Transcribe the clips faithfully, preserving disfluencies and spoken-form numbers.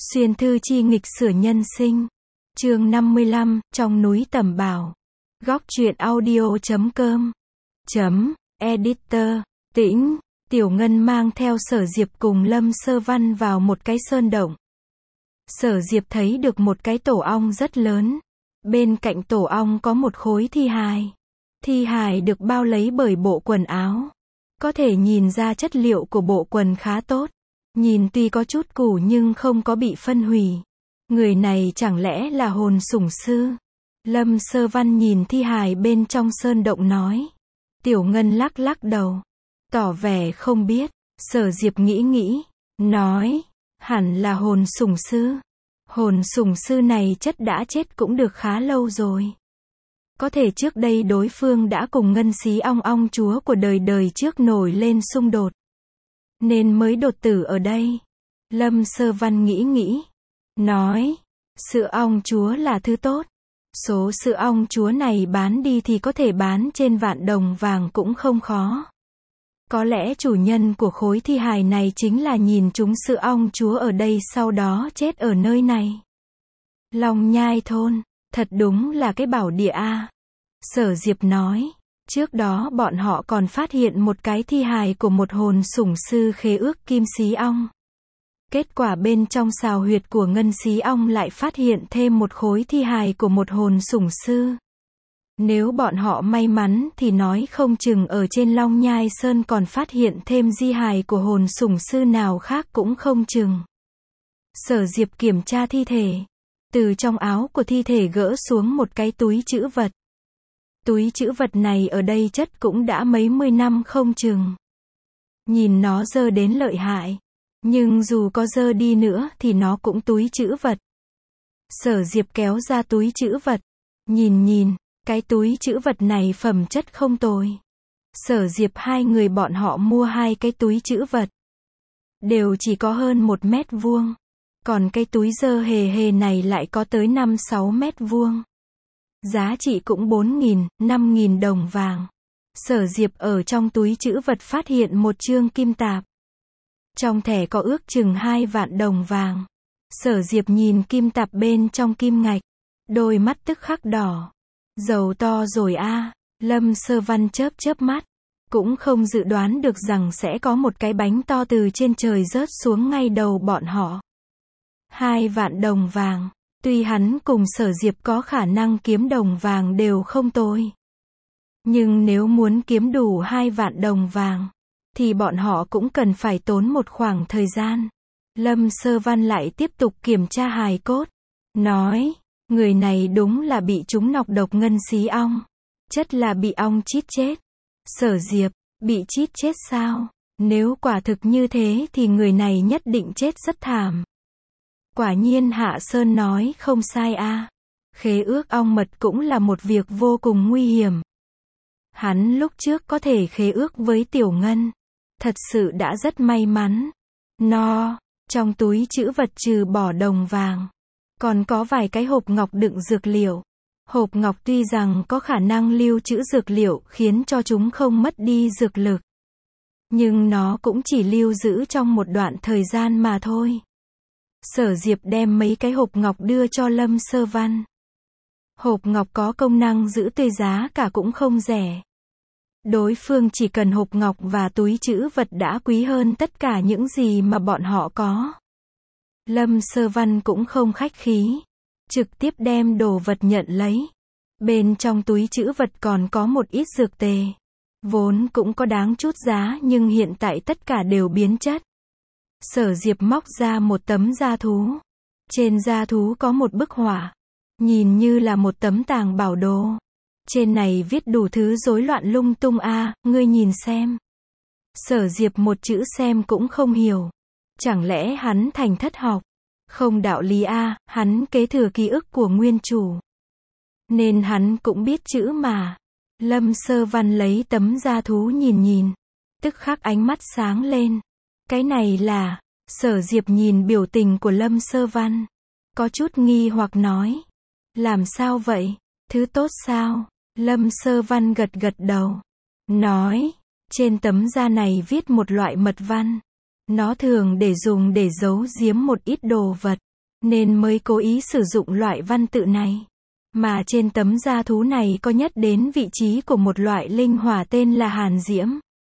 Xuyên thư chi nghịch sửa nhân sinh. Chương năm mươi lăm, trong núi tầm bảo. Góc truyện audio chấm com. Chấm, editor, tĩnh, Tiểu Ngân mang theo Sở Diệp cùng Lâm Sơ Văn vào một cái sơn động. Sở Diệp thấy được một cái tổ ong rất lớn. Bên cạnh tổ ong có một khối thi hài. Thi hài được bao lấy bởi bộ quần áo. Có thể nhìn ra chất liệu của bộ quần khá tốt. Nhìn tuy có chút cũ nhưng không có bị phân hủy. Người này chẳng lẽ là hồn sủng sư? Lâm Sơ Văn nhìn thi hài bên trong sơn động nói. Tiểu Ngân lắc lắc đầu. Tỏ vẻ không biết. Sở Diệp nghĩ nghĩ. Nói. Hẳn là hồn sủng sư. Hồn sủng sư này chất đã chết cũng được khá lâu rồi. Có thể trước đây đối phương đã cùng Ngân Xí Ong Ong chúa của đời đời trước nổi lên xung đột. Nên mới đột tử ở đây. Lâm Sơ Văn nghĩ nghĩ. Nói. Sữa ong chúa là thứ tốt. Số sữa ong chúa này bán đi thì có thể bán trên vạn đồng vàng cũng không khó. Có lẽ chủ nhân của khối thi hài này chính là nhìn chúng sữa ong chúa ở đây sau đó chết ở nơi này. Long Nhai thôn. Thật đúng là cái bảo địa a. Sở Diệp nói. Trước đó bọn họ còn phát hiện một cái thi hài của một hồn sủng sư khế ước Kim Xí Ong. Kết quả bên trong sào huyệt của Ngân Xí Ong lại phát hiện thêm một khối thi hài của một hồn sủng sư. Nếu bọn họ may mắn thì nói không chừng ở trên Long Nhai Sơn còn phát hiện thêm di hài của hồn sủng sư nào khác cũng không chừng. Sở Diệp kiểm tra thi thể. Từ trong áo của thi thể gỡ xuống một cái túi trữ vật. Túi trữ vật này ở đây chất cũng đã mấy mươi năm không chừng. Nhìn nó dơ đến lợi hại. Nhưng dù có dơ đi nữa thì nó cũng túi trữ vật. Sở Diệp kéo ra túi trữ vật. Nhìn nhìn, cái túi trữ vật này phẩm chất không tồi. Sở Diệp hai người bọn họ mua hai cái túi trữ vật. Đều chỉ có hơn một mét vuông. Còn cái túi dơ hề hề này lại có tới năm sáu mét vuông. Giá trị cũng bốn nghìn, năm nghìn đồng vàng. Sở Diệp ở trong túi trữ vật phát hiện một chương kim tạp. Trong thẻ có ước chừng hai vạn đồng vàng. Sở Diệp nhìn kim tạp bên trong kim ngạch. Đôi mắt tức khắc đỏ. Giàu to rồi a. Lâm Sơ Văn chớp chớp mắt. Cũng không dự đoán được rằng sẽ có một cái bánh to từ trên trời rớt xuống ngay đầu bọn họ. Hai vạn đồng vàng. Tuy hắn cùng Sở Diệp có khả năng kiếm đồng vàng đều không tồi. Nhưng nếu muốn kiếm đủ hai vạn đồng vàng, thì bọn họ cũng cần phải tốn một khoảng thời gian. Lâm Sơ Văn lại tiếp tục kiểm tra hài cốt. Nói, người này đúng là bị trúng nọc độc Ngân Xí Ong. Chất là bị ong chít chết. Sở Diệp, bị chít chết sao? Nếu quả thực như thế thì người này nhất định chết rất thảm. Quả nhiên Hạ Sơn nói không sai a. Khế ước ong mật cũng là một việc vô cùng nguy hiểm. Hắn lúc trước có thể khế ước với Tiểu Ngân. Thật sự đã rất may mắn. No, trong túi trữ vật trừ bỏ đồng vàng. Còn có vài cái hộp ngọc đựng dược liệu. Hộp ngọc tuy rằng có khả năng lưu trữ dược liệu khiến cho chúng không mất đi dược lực. Nhưng nó cũng chỉ lưu giữ trong một đoạn thời gian mà thôi. Sở Diệp đem mấy cái hộp ngọc đưa cho Lâm Sơ Văn. Hộp ngọc có công năng giữ tươi giá cả cũng không rẻ. Đối phương chỉ cần hộp ngọc và túi trữ vật đã quý hơn tất cả những gì mà bọn họ có. Lâm Sơ Văn cũng không khách khí. Trực tiếp đem đồ vật nhận lấy. Bên trong túi trữ vật còn có một ít dược tề. Vốn cũng có đáng chút giá nhưng hiện tại tất cả đều biến chất. Sở Diệp móc ra một tấm da thú. Trên da thú có một bức họa. Nhìn như là một tấm tàng bảo đồ. Trên này viết đủ thứ rối loạn lung tung a, à, ngươi nhìn xem. Sở Diệp một chữ xem cũng không hiểu. Chẳng lẽ hắn thành thất học? Không đạo lý a, à, hắn kế thừa ký ức của nguyên chủ. Nên hắn cũng biết chữ mà. Lâm Sơ Văn lấy tấm da thú nhìn nhìn. Tức khắc ánh mắt sáng lên. Cái này là, Sở Diệp nhìn biểu tình của Lâm Sơ Văn. Có chút nghi hoặc nói. Làm sao vậy? Thứ tốt sao? Lâm Sơ Văn gật gật đầu. Nói, trên tấm da này viết một loại mật văn. Nó thường để dùng để giấu giếm một ít đồ vật. nên mới cố ý sử dụng loại văn tự này. Mà trên tấm da thú này có nhất đến vị trí của một loại linh hỏa tên là hàn diễm.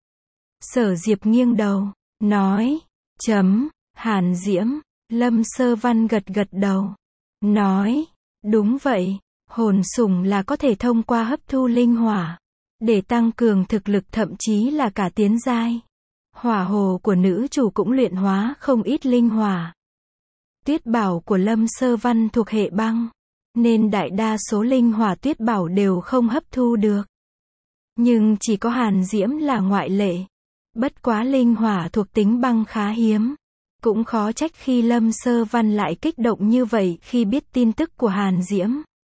Sở Diệp nghiêng đầu, nói, chấm, hàn diễm. Lâm Sơ Văn gật gật đầu, nói, đúng vậy, hồn sủng là có thể thông qua hấp thu linh hỏa, để tăng cường thực lực thậm chí là cả tiến giai. Hỏa hồ của nữ chủ cũng luyện hóa không ít linh hỏa. Tuyết bảo của Lâm Sơ Văn thuộc hệ băng, nên đại đa số linh hỏa tuyết bảo đều không hấp thu được. Nhưng chỉ có hàn diễm là ngoại lệ. Bất quá linh hỏa thuộc tính băng khá hiếm. Cũng khó trách khi Lâm Sơ Văn lại kích động như vậy khi biết tin tức của hàn diễm.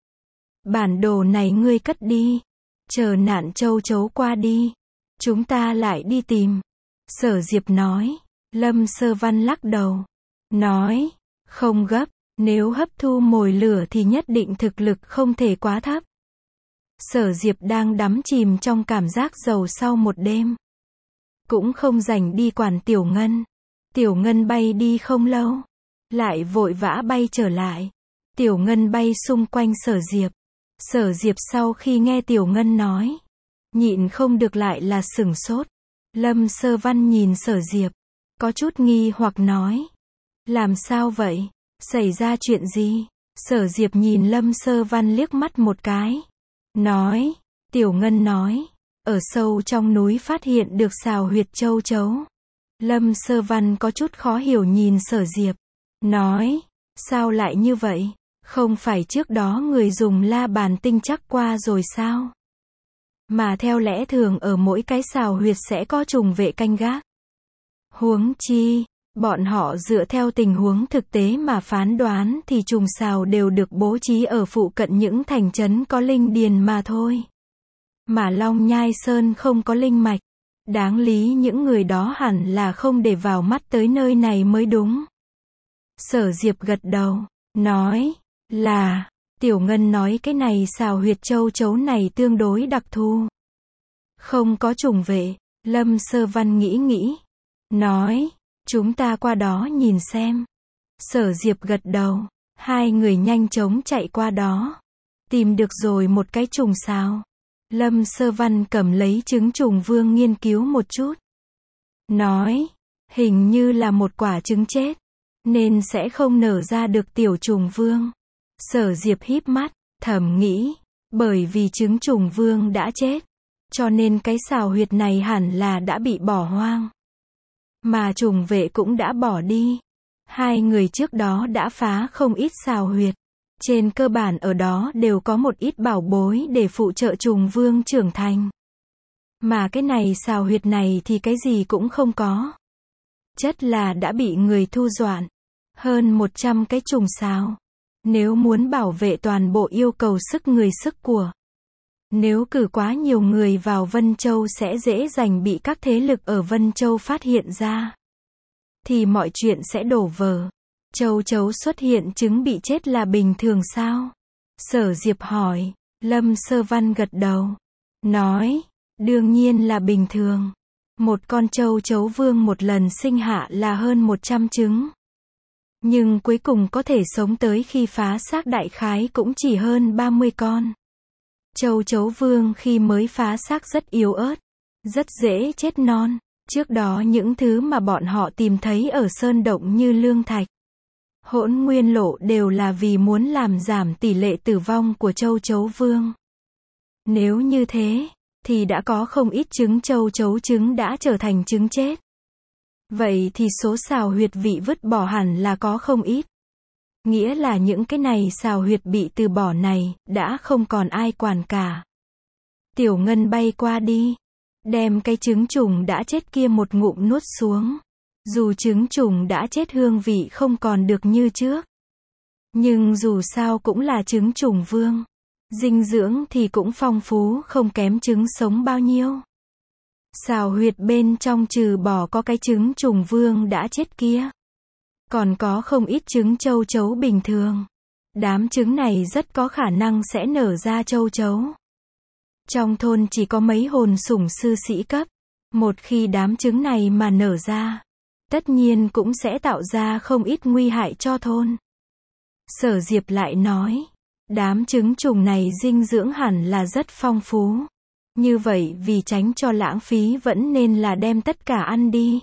Bản đồ này ngươi cất đi. Chờ nạn châu chấu qua đi. Chúng ta lại đi tìm. Sở Diệp nói. Lâm Sơ Văn lắc đầu. Nói. Không gấp. Nếu hấp thu mồi lửa thì nhất định thực lực không thể quá thấp. Sở Diệp đang đắm chìm trong cảm giác giàu sau một đêm. Cũng không rảnh đi quản Tiểu Ngân. Tiểu Ngân bay đi không lâu. Lại vội vã bay trở lại. Tiểu Ngân bay xung quanh Sở Diệp. Sở Diệp sau khi nghe Tiểu Ngân nói. Nhịn không được lại là sửng sốt. Lâm Sơ Văn nhìn Sở Diệp. Có chút nghi hoặc nói. Làm sao vậy? Xảy ra chuyện gì? Sở Diệp nhìn Lâm Sơ Văn liếc mắt một cái. Nói. Tiểu Ngân nói. Ở sâu trong núi phát hiện được sào huyệt châu chấu. Lâm Sơ Văn có chút khó hiểu nhìn Sở Diệp. Nói. Sao lại như vậy? Không phải trước đó người dùng la bàn tinh chắc qua rồi sao? Mà theo lẽ thường ở mỗi cái sào huyệt sẽ có trùng vệ canh gác. Huống chi, bọn họ dựa theo tình huống thực tế mà phán đoán thì trùng sào đều được bố trí ở phụ cận những thành trấn có linh điền mà thôi. Mà Long Nhai Sơn không có linh mạch. Đáng lý những người đó hẳn là không để vào mắt tới nơi này mới đúng. Sở Diệp gật đầu, nói, là, Tiểu Ngân nói cái này sào huyệt châu chấu này tương đối đặc thù. Không có trùng vệ, Lâm Sơ Văn nghĩ nghĩ, nói, chúng ta qua đó nhìn xem. Sở Diệp gật đầu, hai người nhanh chóng chạy qua đó. Tìm được rồi một cái trùng sào. Lâm Sơ Văn cầm lấy trứng trùng vương nghiên cứu một chút. Nói, hình như là một quả trứng chết, nên sẽ không nở ra được tiểu trùng vương. Sở Diệp híp mắt, thầm nghĩ, bởi vì trứng trùng vương đã chết, cho nên cái sào huyệt này hẳn là đã bị bỏ hoang. Mà trùng vệ cũng đã bỏ đi. Hai người trước đó đã phá không ít sào huyệt. Trên cơ bản ở đó đều có một ít bảo bối để phụ trợ trùng vương trưởng thành. Mà cái này sào huyệt này thì cái gì cũng không có. Chất là đã bị người thu dọn. Hơn một trăm cái trùng sào. Nếu muốn bảo vệ toàn bộ yêu cầu sức người sức của. Nếu cử quá nhiều người vào Vân Châu sẽ dễ dàng bị các thế lực ở Vân Châu phát hiện ra. Thì mọi chuyện sẽ đổ vỡ. Châu chấu xuất hiện trứng bị chết là bình thường sao? Sở Diệp hỏi. Lâm Sơ Văn gật đầu. Nói. Đương nhiên là bình thường. Một con châu chấu vương một lần sinh hạ là hơn một trăm trứng. Nhưng cuối cùng có thể sống tới khi phá xác đại khái cũng chỉ hơn ba mươi con. Châu chấu vương khi mới phá xác rất yếu ớt. Rất dễ chết non. Trước đó những thứ mà bọn họ tìm thấy ở sơn động như lương thạch, hỗn nguyên lộ đều là vì muốn làm giảm tỷ lệ tử vong của châu chấu vương. Nếu như thế, thì đã có không ít trứng châu chấu trứng đã trở thành trứng chết. Vậy thì số sào huyệt bị vứt bỏ hẳn là có không ít. Nghĩa là những cái này sào huyệt bị từ bỏ này, đã không còn ai quản cả. Tiểu Ngân bay qua đi, đem cái trứng trùng đã chết kia một ngụm nuốt xuống. Dù trứng trùng đã chết hương vị không còn được như trước. Nhưng dù sao cũng là trứng trùng vương. Dinh dưỡng thì cũng phong phú không kém trứng sống bao nhiêu. Sào huyệt bên trong trừ bỏ có cái trứng trùng vương đã chết kia. Còn có không ít trứng châu chấu bình thường. Đám trứng này rất có khả năng sẽ nở ra châu chấu. Trong thôn chỉ có mấy hồn sủng sư sĩ cấp. Một khi đám trứng này mà nở ra, tất nhiên cũng sẽ tạo ra không ít nguy hại cho thôn. Sở Diệp lại nói, đám trứng trùng này dinh dưỡng hẳn là rất phong phú. Như vậy vì tránh cho lãng phí vẫn nên là đem tất cả ăn đi.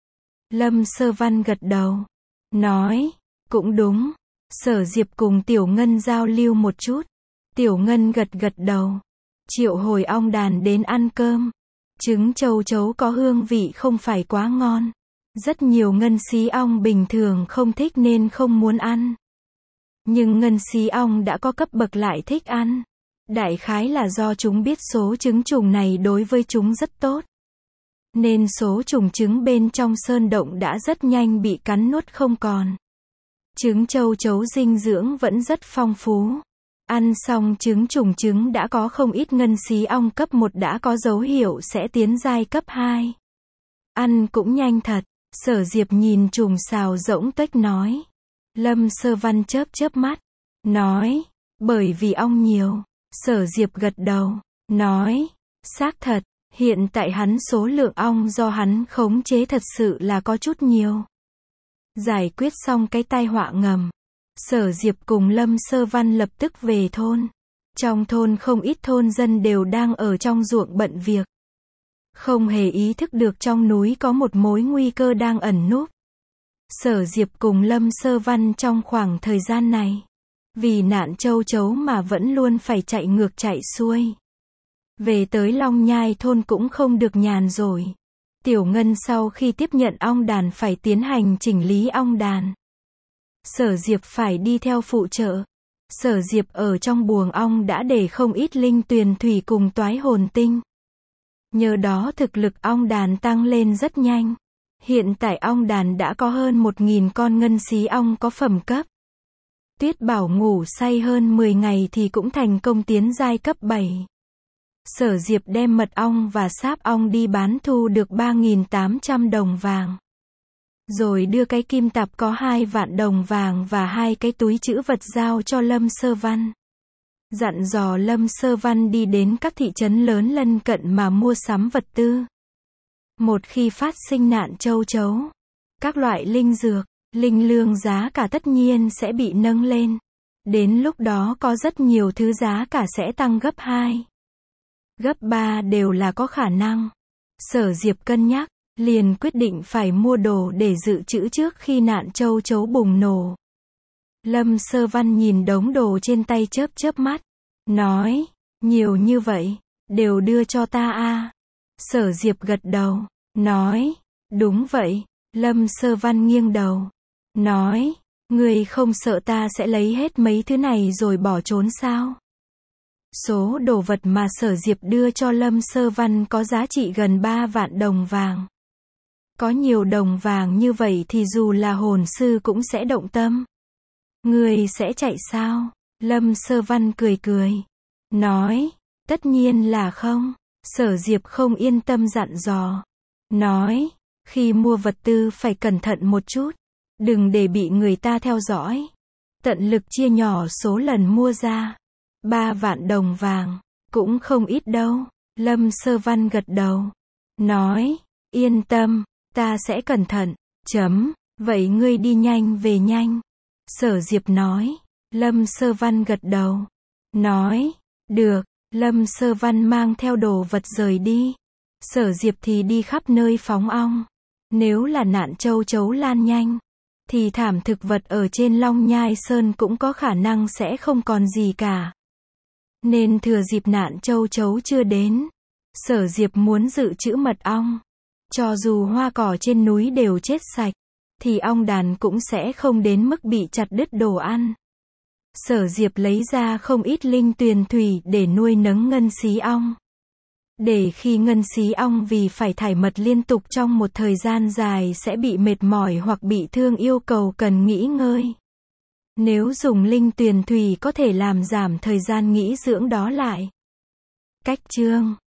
Lâm Sơ Văn gật đầu, nói, cũng đúng. Sở Diệp cùng Tiểu Ngân giao lưu một chút. Tiểu Ngân gật gật đầu, triệu hồi ong đàn đến ăn cơm. Trứng châu chấu có hương vị không phải quá ngon. Rất nhiều ngân xí ong bình thường không thích nên không muốn ăn. Nhưng ngân xí ong đã có cấp bậc lại thích ăn. Đại khái là do chúng biết số trứng trùng này đối với chúng rất tốt. Nên số trùng trứng bên trong sơn động đã rất nhanh bị cắn nuốt không còn. Trứng châu chấu dinh dưỡng vẫn rất phong phú. Ăn xong trứng trùng trứng đã có không ít ngân xí ong cấp một đã có dấu hiệu sẽ tiến giai cấp hai. Ăn cũng nhanh thật. Sở Diệp nhìn trùng xào rỗng tuếch nói. Lâm Sơ Văn chớp chớp mắt, nói, bởi vì ong nhiều. Sở Diệp gật đầu, nói, xác thật, hiện tại hắn số lượng ong do hắn khống chế thật sự là có chút nhiều. Giải quyết xong cái tai họa ngầm, Sở Diệp cùng Lâm Sơ Văn lập tức về thôn. Trong thôn không ít thôn dân đều đang ở trong ruộng bận việc. Không hề ý thức được trong núi có một mối nguy cơ đang ẩn núp. Sở Diệp cùng Lâm Sơ Văn trong khoảng thời gian này, vì nạn châu chấu mà vẫn luôn phải chạy ngược chạy xuôi. Về tới Long Nhai thôn cũng không được nhàn rồi. Tiểu Ngân sau khi tiếp nhận ong đàn phải tiến hành chỉnh lý ong đàn. Sở Diệp phải đi theo phụ trợ. Sở Diệp ở trong buồng ong đã để không ít linh tuyền thủy cùng toái hồn tinh. Nhờ đó thực lực ong đàn tăng lên rất nhanh. Hiện tại ong đàn đã có hơn một nghìn con ngân xí ong có phẩm cấp. Tuyết Bảo ngủ say hơn mười ngày thì cũng thành công tiến giai cấp bảy. Sở Diệp đem mật ong và sáp ong đi bán thu được ba nghìn tám trăm đồng vàng. Rồi đưa cái kim tạp có hai vạn đồng vàng và hai cái túi trữ vật giao cho Lâm Sơ Văn. Dặn dò Lâm Sơ Văn đi đến các thị trấn lớn lân cận mà mua sắm vật tư. Một khi phát sinh nạn châu chấu, các loại linh dược, linh lương giá cả tất nhiên sẽ bị nâng lên. Đến lúc đó có rất nhiều thứ giá cả sẽ tăng gấp hai, gấp ba đều là có khả năng. Sở Diệp cân nhắc, liền quyết định phải mua đồ để dự trữ trước khi nạn châu chấu bùng nổ. Lâm Sơ Văn nhìn đống đồ trên tay chớp chớp mắt, nói, nhiều như vậy, đều đưa cho ta a. Sở Diệp gật đầu, nói, đúng vậy. Lâm Sơ Văn nghiêng đầu, nói, ngươi không sợ ta sẽ lấy hết mấy thứ này rồi bỏ trốn sao? Số đồ vật mà Sở Diệp đưa cho Lâm Sơ Văn có giá trị gần ba vạn đồng vàng. Có nhiều đồng vàng như vậy thì dù là hồn sư cũng sẽ động tâm. Ngươi sẽ chạy sao? Lâm Sơ Văn cười cười, nói, tất nhiên là không. Sở Diệp không yên tâm dặn dò, nói, khi mua vật tư phải cẩn thận một chút, đừng để bị người ta theo dõi. Tận lực chia nhỏ số lần mua ra. Ba vạn đồng vàng, cũng không ít đâu. Lâm Sơ Văn gật đầu, nói, yên tâm, ta sẽ cẩn thận. Chấm, vậy ngươi đi nhanh về nhanh. Sở Diệp nói. Lâm Sơ Văn gật đầu, nói, được. Lâm Sơ Văn mang theo đồ vật rời đi. Sở Diệp thì đi khắp nơi phóng ong. Nếu là nạn châu chấu lan nhanh, thì thảm thực vật ở trên Long Nhai Sơn cũng có khả năng sẽ không còn gì cả. Nên thừa dịp nạn châu chấu chưa đến, Sở Diệp muốn dự trữ mật ong. Cho dù hoa cỏ trên núi đều chết sạch, thì ong đàn cũng sẽ không đến mức bị chặt đứt đồ ăn. Sở Diệp lấy ra không ít linh tuyền thủy để nuôi nấng ngân xí ong. Để khi ngân xí ong vì phải thải mật liên tục trong một thời gian dài sẽ bị mệt mỏi hoặc bị thương yêu cầu cần nghỉ ngơi. Nếu dùng linh tuyền thủy có thể làm giảm thời gian nghỉ dưỡng đó lại. Cách chương